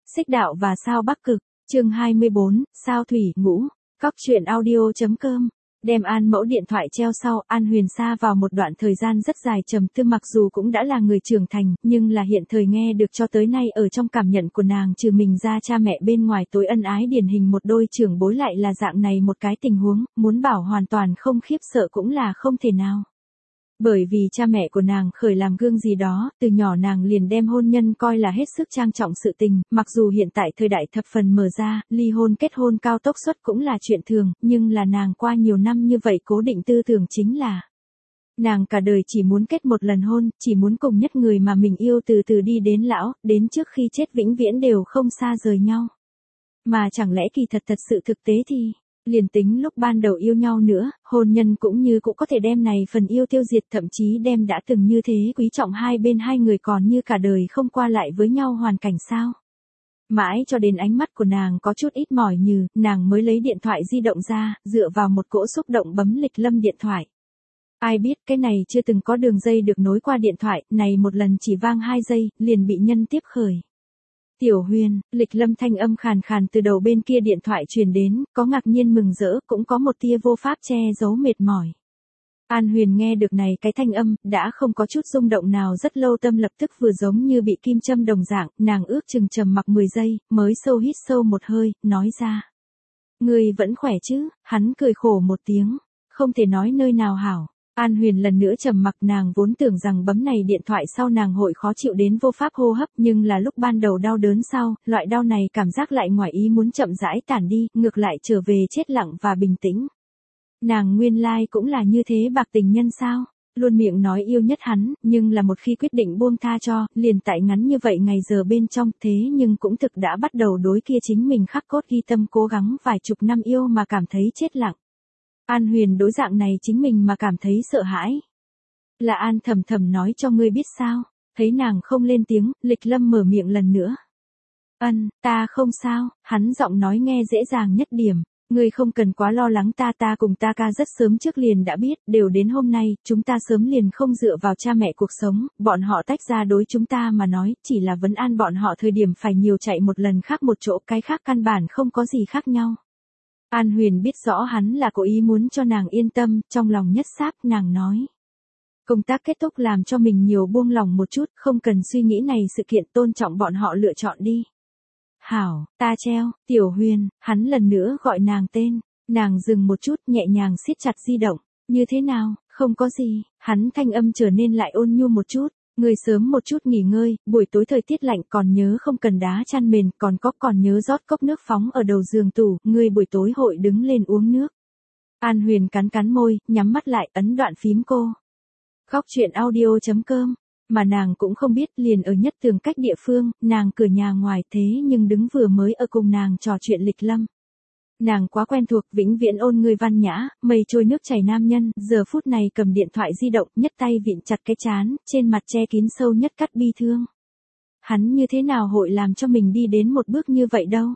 Xích đạo và sao Bắc Cực, chương 24, sao thủy ngũ, Cóc truyện audio.com. Đem An Mẫu điện thoại treo sau, An Huyền sa vào một đoạn thời gian rất dài trầm tư, mặc dù cũng đã là người trưởng thành, nhưng là hiện thời nghe được cho tới nay ở trong cảm nhận của nàng trừ mình ra cha mẹ bên ngoài tối ân ái điển hình một đôi trưởng bối lại là dạng này một cái tình huống, muốn bảo hoàn toàn không khiếp sợ cũng là không thể nào. Bởi vì cha mẹ của nàng khởi làm gương gì đó, từ nhỏ nàng liền đem hôn nhân coi là hết sức trang trọng sự tình, mặc dù hiện tại thời đại thập phần mở ra, ly hôn kết hôn cao tốc suất cũng là chuyện thường, nhưng là nàng qua nhiều năm như vậy cố định tư tưởng chính là nàng cả đời chỉ muốn kết một lần hôn, chỉ muốn cùng nhất người mà mình yêu từ từ đi đến lão, đến trước khi chết vĩnh viễn đều không xa rời nhau. Mà chẳng lẽ kỳ thật sự thực tế thì liền tính lúc ban đầu yêu nhau nữa, hôn nhân cũng có thể đem này phần yêu tiêu diệt, thậm chí đem đã từng như thế quý trọng hai bên hai người còn như cả đời không qua lại với nhau hoàn cảnh sao. Mãi cho đến ánh mắt của nàng có chút ít mỏi nhừ, nàng mới lấy điện thoại di động ra, dựa vào một cỗ xúc động bấm Lịch Lâm điện thoại. Ai biết cái này chưa từng có đường dây được nối qua điện thoại, này một lần chỉ vang 2 giây, liền bị nhân tiếp khởi. Tiểu Huyền, Lịch Lâm thanh âm khàn khàn từ đầu bên kia điện thoại truyền đến, có ngạc nhiên mừng rỡ, cũng có một tia vô pháp che giấu mệt mỏi. An Huyền nghe được này cái thanh âm, đã không có chút rung động nào, rất lâu tâm lập tức vừa giống như bị kim châm đồng dạng, nàng ước chừng trầm mặc 10 giây, mới hít sâu một hơi, nói ra. Ngươi vẫn khỏe chứ? Hắn cười khổ một tiếng, không thể nói nơi nào hảo. An Huyền lần nữa trầm mặc, nàng vốn tưởng rằng bấm này điện thoại sau nàng hội khó chịu đến vô pháp hô hấp, nhưng là lúc ban đầu đau đớn sau, loại đau này cảm giác lại ngoài ý muốn chậm rãi tản đi, ngược lại trở về chết lặng và bình tĩnh. Nàng nguyên lai cũng là như thế bạc tình nhân sao? Luôn miệng nói yêu nhất hắn, nhưng là một khi quyết định buông tha cho, liền tại ngắn như vậy ngày giờ bên trong, thế nhưng cũng thực đã bắt đầu đối kia chính mình khắc cốt ghi tâm cố gắng vài chục năm yêu mà cảm thấy chết lặng. An Huyền đối dạng này chính mình mà cảm thấy sợ hãi. Là An thầm thầm nói cho ngươi biết sao? Thấy nàng không lên tiếng, Lịch Lâm mở miệng lần nữa. Ta không sao, hắn giọng nói nghe dễ dàng nhất điểm. Ngươi không cần quá lo lắng ta cùng ta ca rất sớm trước liền đã biết, đều đến hôm nay, chúng ta sớm liền không dựa vào cha mẹ cuộc sống, bọn họ tách ra đối chúng ta mà nói, chỉ là vấn an bọn họ thời điểm phải nhiều chạy một lần khác một chỗ, cái khác căn bản không có gì khác nhau. An Huyền biết rõ hắn là cố ý muốn cho nàng yên tâm, trong lòng nhất sáp, nàng nói. Công tác kết thúc làm cho mình nhiều buông lòng một chút, không cần suy nghĩ này sự kiện, tôn trọng bọn họ lựa chọn đi. Hảo, ta treo, Tiểu Huyền, hắn lần nữa gọi nàng tên, nàng dừng một chút nhẹ nhàng siết chặt di động, như thế nào, không có gì, hắn thanh âm trở nên lại ôn nhu một chút. Ngươi sớm một chút nghỉ ngơi, buổi tối thời tiết lạnh còn nhớ không cần đá chăn mền, còn nhớ rót cốc nước phóng ở đầu giường tủ, ngươi buổi tối hội đứng lên uống nước. An Huyền cắn môi, nhắm mắt lại, ấn đoạn phím cô. Cóc truyện audio.com, mà nàng cũng không biết liền ở nhất tường cách địa phương, nàng cửa nhà ngoài thế nhưng đứng vừa mới ở cùng nàng trò chuyện Lịch Lâm. Nàng quá quen thuộc vĩnh viễn ôn người văn nhã, mây trôi nước chảy nam nhân, giờ phút này cầm điện thoại di động, nhất tay vịn chặt cái trán, trên mặt che kín sâu nhất cắt bi thương. Hắn như thế nào hội làm cho mình đi đến một bước như vậy đâu?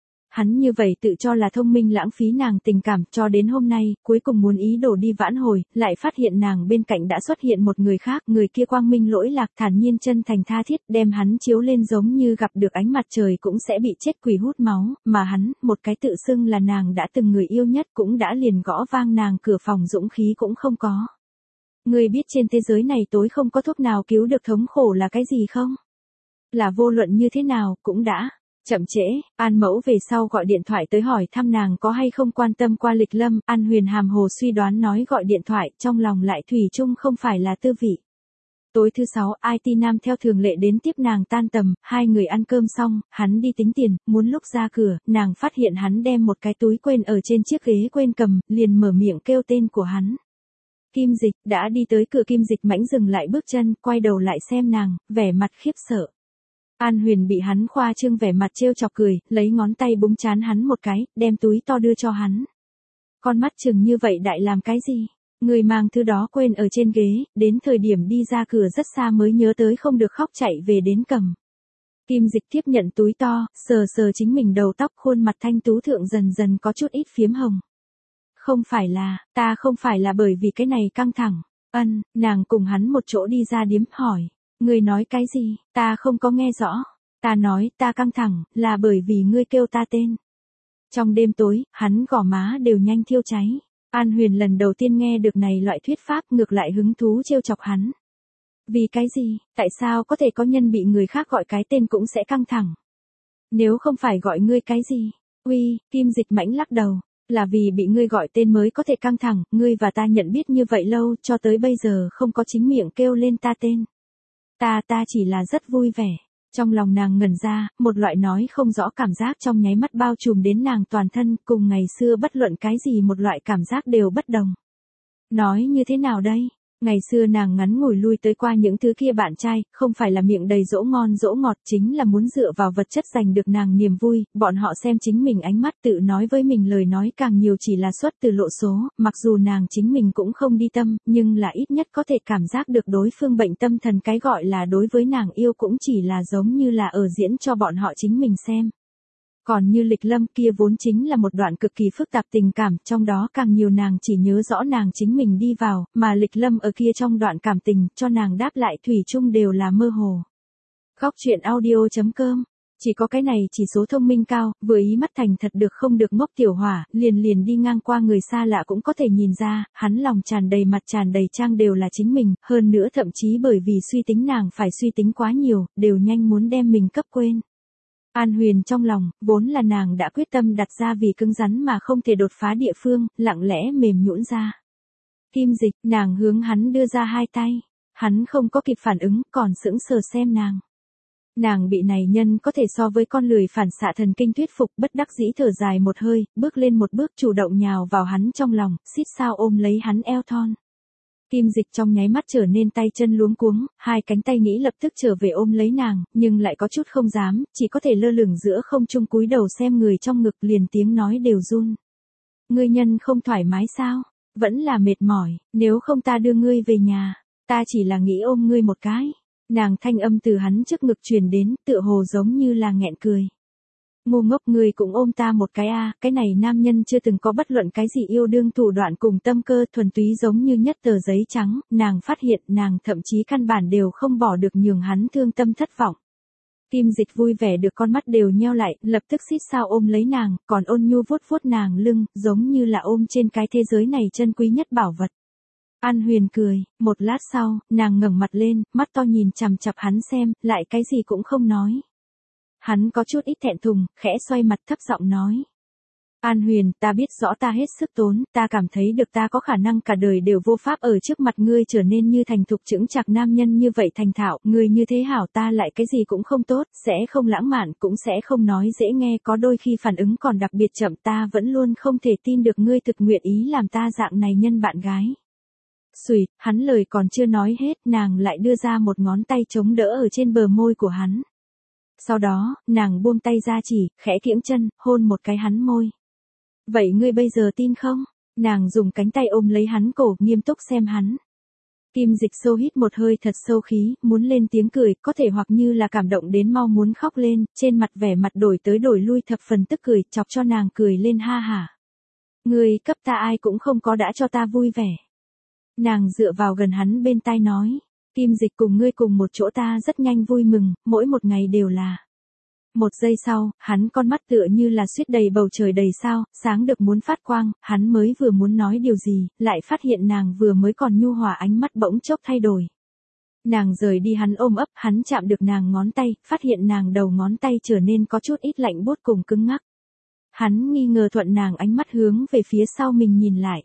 Hắn như vậy tự cho là thông minh lãng phí nàng tình cảm cho đến hôm nay, cuối cùng muốn ý đồ đi vãn hồi, lại phát hiện nàng bên cạnh đã xuất hiện một người khác, người kia quang minh lỗi lạc thản nhiên chân thành tha thiết, đem hắn chiếu lên giống như gặp được ánh mặt trời cũng sẽ bị chết quỷ hút máu, mà hắn, một cái tự xưng là nàng đã từng người yêu nhất cũng đã liền gõ vang nàng cửa phòng dũng khí cũng không có. Ngươi biết trên thế giới này tối không có thuốc nào cứu được thống khổ là cái gì không? Là vô luận như thế nào, cũng đã chậm trễ. An Mẫu về sau gọi điện thoại tới hỏi thăm nàng có hay không quan tâm qua Lịch Lâm, An Huyền hàm hồ suy đoán nói gọi điện thoại, trong lòng lại thủy chung không phải là tư vị. Tối thứ 6, IT Nam theo thường lệ đến tiếp nàng tan tầm, hai người ăn cơm xong, hắn đi tính tiền, muốn lúc ra cửa, nàng phát hiện hắn đem một cái túi quên ở trên chiếc ghế quên cầm, liền mở miệng kêu tên của hắn. Kim Dịch, đã đi tới cửa Kim Dịch mãnh dừng lại bước chân, quay đầu lại xem nàng, vẻ mặt khiếp sợ. An Huyền bị hắn khoa trương vẻ mặt trêu chọc cười, lấy ngón tay búng trán hắn một cái, đem túi to đưa cho hắn. Con mắt chừng như vậy đại làm cái gì? Người mang thứ đó quên ở trên ghế, đến thời điểm đi ra cửa rất xa mới nhớ tới không được khóc chạy về đến cầm. Kim Dịch tiếp nhận túi to, sờ chính mình đầu tóc, khuôn mặt thanh tú thượng dần dần có chút ít phiếm hồng. Ta không phải là bởi vì cái này căng thẳng. Nàng cùng hắn một chỗ đi ra điếm hỏi. Người nói cái gì, ta không có nghe rõ. Ta nói ta căng thẳng, là bởi vì ngươi kêu ta tên. Trong đêm tối, hắn gò má đều nhanh thiêu cháy. An Huyền lần đầu tiên nghe được này loại thuyết pháp, ngược lại hứng thú trêu chọc hắn. Vì cái gì, tại sao có thể có nhân bị người khác gọi cái tên cũng sẽ căng thẳng? Nếu không phải gọi ngươi cái gì? Uy, Kim Dịch Mãnh lắc đầu. Là vì bị ngươi gọi tên mới có thể căng thẳng, ngươi và ta nhận biết như vậy lâu, cho tới bây giờ không có chính miệng kêu lên ta tên. Ta chỉ là rất vui vẻ. Trong lòng nàng ngẩn ra, một loại nói không rõ cảm giác trong nháy mắt bao trùm đến nàng toàn thân, cùng ngày xưa bất luận cái gì một loại cảm giác đều bất đồng. Nói như thế nào đây? Ngày xưa nàng ngắn ngủi lui tới qua những thứ kia bạn trai, không phải là miệng đầy dỗ ngon dỗ ngọt, chính là muốn dựa vào vật chất giành được nàng niềm vui, bọn họ xem chính mình ánh mắt tự nói với mình lời nói càng nhiều chỉ là xuất từ lộ số, mặc dù nàng chính mình cũng không đi tâm, nhưng là ít nhất có thể cảm giác được đối phương bệnh tâm thần, cái gọi là đối với nàng yêu cũng chỉ là giống như là ở diễn cho bọn họ chính mình xem. Còn như Lịch Lâm kia vốn chính là một đoạn cực kỳ phức tạp tình cảm, trong đó càng nhiều nàng chỉ nhớ rõ nàng chính mình đi vào, mà Lịch Lâm ở kia trong đoạn cảm tình, cho nàng đáp lại thủy chung đều là mơ hồ. Góc truyện audio.com. Chỉ có cái này chỉ số thông minh cao, vừa ý mắt thành thật được không được ngốc tiểu hỏa, liền đi ngang qua người xa lạ cũng có thể nhìn ra, hắn lòng tràn đầy mặt tràn đầy trang đều là chính mình, hơn nữa thậm chí bởi vì suy tính nàng phải suy tính quá nhiều, đều nhanh muốn đem mình cấp quên. An Huyền trong lòng, vốn là nàng đã quyết tâm đặt ra vì cứng rắn mà không thể đột phá địa phương, lặng lẽ mềm nhũn ra. Kim Dịch, nàng hướng hắn đưa ra hai tay. Hắn không có kịp phản ứng, còn sững sờ xem nàng. Nàng bị này nhân có thể so với con lười phản xạ thần kinh thuyết phục, bất đắc dĩ thở dài một hơi, bước lên một bước chủ động nhào vào hắn trong lòng, xít sao ôm lấy hắn eo thon. Kim Dịch trong nháy mắt trở nên tay chân luống cuống, hai cánh tay nghĩ lập tức trở về ôm lấy nàng, nhưng lại có chút không dám, chỉ có thể lơ lửng giữa không trung cúi đầu xem người trong ngực, liền tiếng nói đều run. Ngươi nhân không thoải mái sao? Vẫn là mệt mỏi, nếu không ta đưa ngươi về nhà, ta chỉ là nghĩ ôm ngươi một cái. Nàng thanh âm từ hắn trước ngực truyền đến, tựa hồ giống như là nghẹn cười. Ngu ngốc, ngươi cũng ôm ta một cái a, cái này nam nhân chưa từng có bất luận cái gì yêu đương thủ đoạn cùng tâm cơ, thuần túy giống như nhất tờ giấy trắng, nàng phát hiện nàng thậm chí căn bản đều không bỏ được nhường hắn thương tâm thất vọng. Kim Dịch vui vẻ được con mắt đều nheo lại, lập tức xít sao ôm lấy nàng, còn ôn nhu vuốt vuốt nàng lưng, giống như là ôm trên cái thế giới này chân quý nhất bảo vật. An Huyền cười, một lát sau, nàng ngẩng mặt lên, mắt to nhìn chằm chằm hắn xem, lại cái gì cũng không nói. Hắn có chút ít thẹn thùng, khẽ xoay mặt thấp giọng nói. An Huyền, ta biết rõ ta hết sức tốn, ta cảm thấy được ta có khả năng cả đời đều vô pháp ở trước mặt ngươi trở nên như thành thục chững chạc nam nhân như vậy thành thạo, ngươi như thế hảo ta lại cái gì cũng không tốt, sẽ không lãng mạn, cũng sẽ không nói dễ nghe, có đôi khi phản ứng còn đặc biệt chậm, ta vẫn luôn không thể tin được ngươi thực nguyện ý làm ta dạng này nhân bạn gái. Xùi, hắn lời còn chưa nói hết, nàng lại đưa ra một ngón tay chống đỡ ở trên bờ môi của hắn. Sau đó, nàng buông tay ra chỉ, khẽ kiễng chân, hôn một cái hắn môi. Vậy ngươi bây giờ tin không? Nàng dùng cánh tay ôm lấy hắn cổ, nghiêm túc xem hắn. Kim Dịch sâu hít một hơi thật sâu khí, muốn lên tiếng cười, có thể hoặc như là cảm động đến mau muốn khóc lên, trên mặt vẻ mặt đổi tới đổi lui thập phần tức cười, chọc cho nàng cười lên ha hả. Ngươi cấp ta ai cũng không có đã cho ta vui vẻ. Nàng dựa vào gần hắn bên tai nói. Kim Dịch cùng ngươi cùng một chỗ ta rất nhanh vui mừng, mỗi một ngày đều là. Một giây sau, hắn con mắt tựa như là suýt đầy bầu trời đầy sao, sáng được muốn phát quang, hắn mới vừa muốn nói điều gì, lại phát hiện nàng vừa mới còn nhu hòa ánh mắt bỗng chốc thay đổi. Nàng rời đi hắn ôm ấp, hắn chạm được nàng ngón tay, phát hiện nàng đầu ngón tay trở nên có chút ít lạnh buốt cùng cứng ngắc. Hắn nghi ngờ thuận nàng ánh mắt hướng về phía sau mình nhìn lại.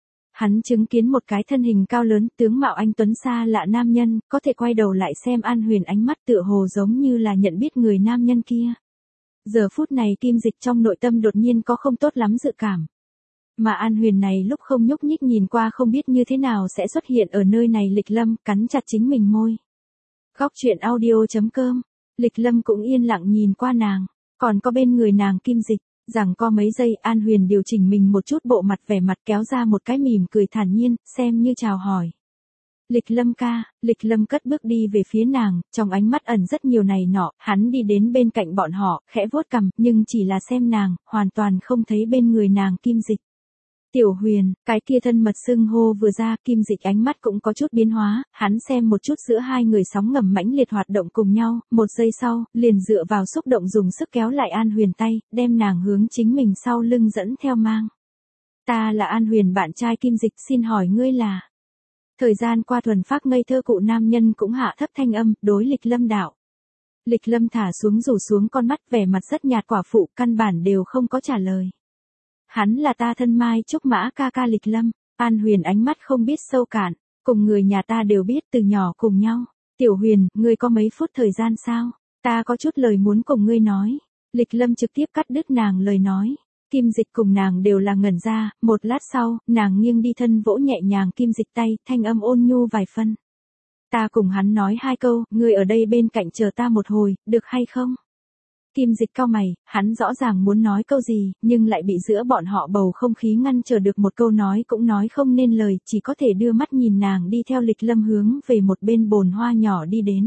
Hắn chứng kiến một cái thân hình cao lớn, tướng mạo anh tuấn xa lạ nam nhân, có thể quay đầu lại xem An Huyền ánh mắt tựa hồ giống như là nhận biết người nam nhân kia. Giờ phút này Kim Dịch trong nội tâm đột nhiên có không tốt lắm dự cảm. Mà An Huyền này lúc không nhúc nhích nhìn qua không biết như thế nào sẽ xuất hiện ở nơi này. Lịch Lâm cắn chặt chính mình môi. Góc truyện audio.com. Lịch Lâm cũng yên lặng nhìn qua nàng, còn có bên người nàng Kim Dịch. Rằng có mấy giây, An Huyền điều chỉnh mình một chút bộ mặt, vẻ mặt kéo ra một cái mỉm cười thản nhiên, xem như chào hỏi. Lịch Lâm ca. Lịch Lâm cất bước đi về phía nàng, trong ánh mắt ẩn rất nhiều này nọ, hắn đi đến bên cạnh bọn họ, khẽ vuốt cằm, nhưng chỉ là xem nàng, hoàn toàn không thấy bên người nàng Kim Dịch. Tiểu Huyền, cái kia thân mật xưng hô vừa ra, Kim Dịch ánh mắt cũng có chút biến hóa, hắn xem một chút giữa hai người sóng ngầm mãnh liệt hoạt động cùng nhau, một giây sau, liền dựa vào xúc động dùng sức kéo lại An Huyền tay, đem nàng hướng chính mình sau lưng dẫn theo mang. Ta là An Huyền bạn trai Kim Dịch, xin hỏi ngươi là... Thời gian qua thuần phác ngây thơ cụ nam nhân cũng hạ thấp thanh âm, đối Lịch Lâm đạo. Lịch Lâm thả xuống rủ xuống con mắt, vẻ mặt rất nhạt, quả phụ, căn bản đều không có trả lời. Hắn là ta thân Mai Trúc Mã ca ca Lịch Lâm. An Huyền ánh mắt không biết sâu cạn, cùng người nhà ta đều biết từ nhỏ cùng nhau. Tiểu Huyền, ngươi có mấy phút thời gian sao? Ta có chút lời muốn cùng ngươi nói. Lịch Lâm trực tiếp cắt đứt nàng lời nói. Kim Dịch cùng nàng đều là ngẩn ra, một lát sau, nàng nghiêng đi thân vỗ nhẹ nhàng Kim Dịch tay, thanh âm ôn nhu vài phân. Ta cùng hắn nói hai câu, ngươi ở đây bên cạnh chờ ta một hồi, được hay không? Kim Dịch cau mày, hắn rõ ràng muốn nói câu gì, nhưng lại bị giữa bọn họ bầu không khí ngăn trở được một câu nói cũng nói không nên lời, chỉ có thể đưa mắt nhìn nàng đi theo Lịch Lâm hướng về một bên bồn hoa nhỏ đi đến.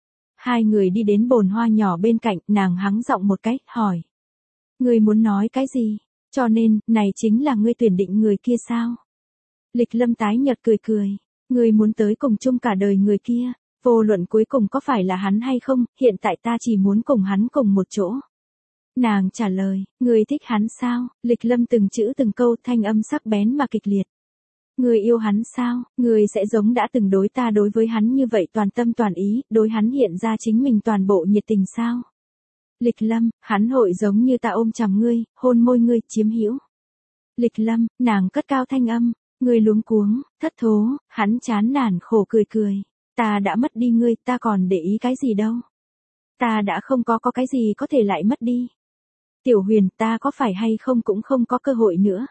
Hai người đi đến bồn hoa nhỏ bên cạnh, nàng hắng giọng một cái, hỏi. Ngươi muốn nói cái gì? Cho nên, này chính là ngươi tuyển định người kia sao? Lịch Lâm tái nhợt cười cười. Ngươi muốn tới cùng chung cả đời người kia. Vô luận cuối cùng có phải là hắn hay không, hiện tại ta chỉ muốn cùng hắn cùng một chỗ. Nàng trả lời, ngươi thích hắn sao? Lịch Lâm từng chữ từng câu, thanh âm sắc bén mà kịch liệt. Ngươi yêu hắn sao? Ngươi sẽ giống đã từng đối ta đối với hắn như vậy toàn tâm toàn ý, đối hắn hiện ra chính mình toàn bộ nhiệt tình sao? Lịch Lâm, hắn hội giống như ta ôm chầm ngươi, hôn môi ngươi, chiếm hữu. Lịch Lâm, nàng cất cao thanh âm, ngươi luống cuống, thất thố, hắn chán nản khổ cười cười. Ta đã mất đi ngươi, ta còn để ý cái gì đâu. Ta đã không có cái gì có thể lại mất đi. Tiểu Huyền, ta có phải hay không cũng không có cơ hội nữa.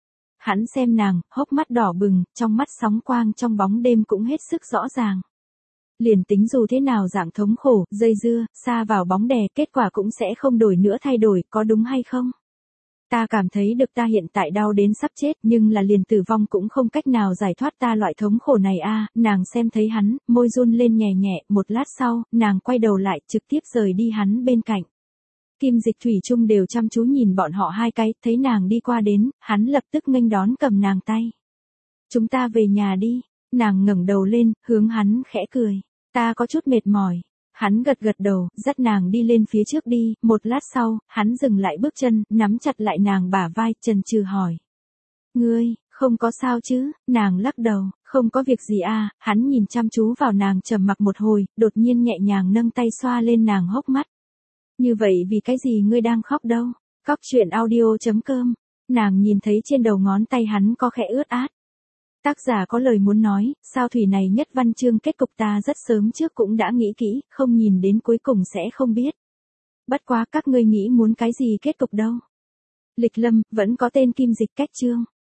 Hắn xem nàng, hốc mắt đỏ bừng, trong mắt sóng quang trong bóng đêm cũng hết sức rõ ràng. Liền tính dù thế nào dạng thống khổ, dây dưa, xa vào bóng đè, kết quả cũng sẽ không đổi nữa thay đổi, có đúng hay không? Ta cảm thấy được ta hiện tại đau đến sắp chết, nhưng là liền tử vong cũng không cách nào giải thoát ta loại thống khổ này a. Nàng xem thấy hắn, môi run lên nhẹ nhẹ, một lát sau, nàng quay đầu lại, trực tiếp rời đi hắn bên cạnh. Kim Dịch thủy chung đều chăm chú nhìn bọn họ hai cái, thấy nàng đi qua đến, hắn lập tức nghênh đón cầm nàng tay. Chúng ta về nhà đi. Nàng ngẩng đầu lên, hướng hắn khẽ cười. Ta có chút mệt mỏi. Hắn gật gật đầu, dắt nàng đi lên phía trước đi, một lát sau, hắn dừng lại bước chân, nắm chặt lại nàng bả vai, chần chừ hỏi. Ngươi, không có sao chứ? Nàng lắc đầu, không có việc gì a. Hắn nhìn chăm chú vào nàng trầm mặc một hồi, đột nhiên nhẹ nhàng nâng tay xoa lên nàng hốc mắt. Như vậy vì cái gì ngươi đang khóc đâu? Cóc truyện audio.com. Nàng nhìn thấy trên đầu ngón tay hắn có khẽ ướt át. Tác giả có lời muốn nói, sao thủy này nhất văn chương kết cục ta rất sớm trước cũng đã nghĩ kỹ, không nhìn đến cuối cùng sẽ không biết. Bất quá các ngươi nghĩ muốn cái gì kết cục đâu. Lịch Lâm, vẫn có tên Kim Dịch cách chương.